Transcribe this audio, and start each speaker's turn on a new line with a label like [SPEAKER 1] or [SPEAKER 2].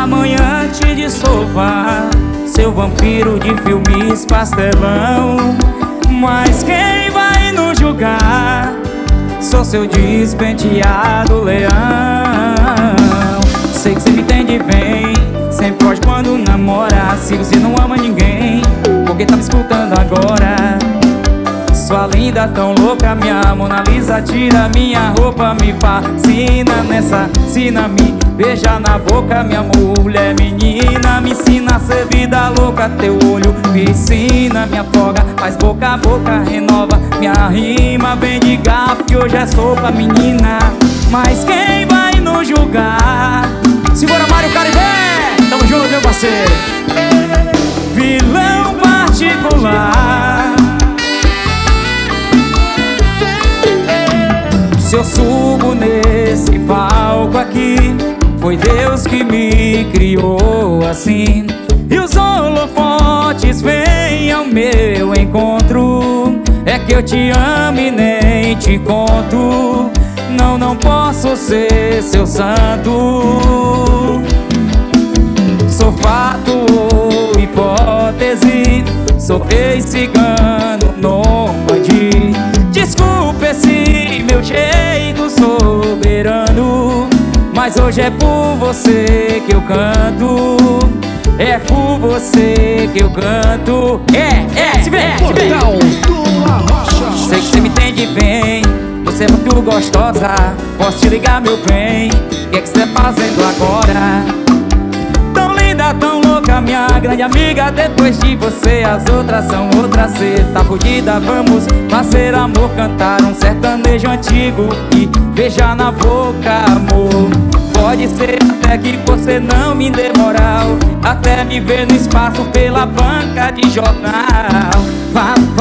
[SPEAKER 1] amanhante de sofá, seu vampiro de filmes pastelão. Mas quem vai nos julgar? Sou seu despenteado leão. Sei que cê me entende bem, sempre foge quando namora. Se você não ama ninguém, por que tá me escutando agora? Sua linda tão louca, minha Mona Lisa, tira minha roupa, me fascina nessa cena, me beija na boca, minha mulher menina. Me ensina a ser vida louca, teu olho piscina, me afoga, faz boca a boca, renova minha rima. Vem de garfo que hoje é sopa, menina. Mas quem vai nos julgar? Segura Mário Caribé, tamo junto, meu parceiro. Vilão particular, se eu subo nesse palco aqui, foi Deus que me criou assim. E os holofotes vêm ao meu encontro. É que eu te amo e nem te conto. Não, não posso ser seu santo. Sou fato ou hipótese, sou ex-cigano nômade. Desculpa esse meu jeito soberano, mas hoje é por você que eu canto. É por você que eu canto. Se vem. Sei que você me entende bem, você é muito gostosa. Posso te ligar, meu bem? O que é que você tá fazendo agora? Tão linda, tão louca, minha grande amiga. Depois de você as outras são outras. Cê tá fodida, vamos fazer amor, cantar um sertanejo antigo e beijar na boca, amor. Pode ser até que você não me dê moral, até me ver no espaço pela banca de jornal.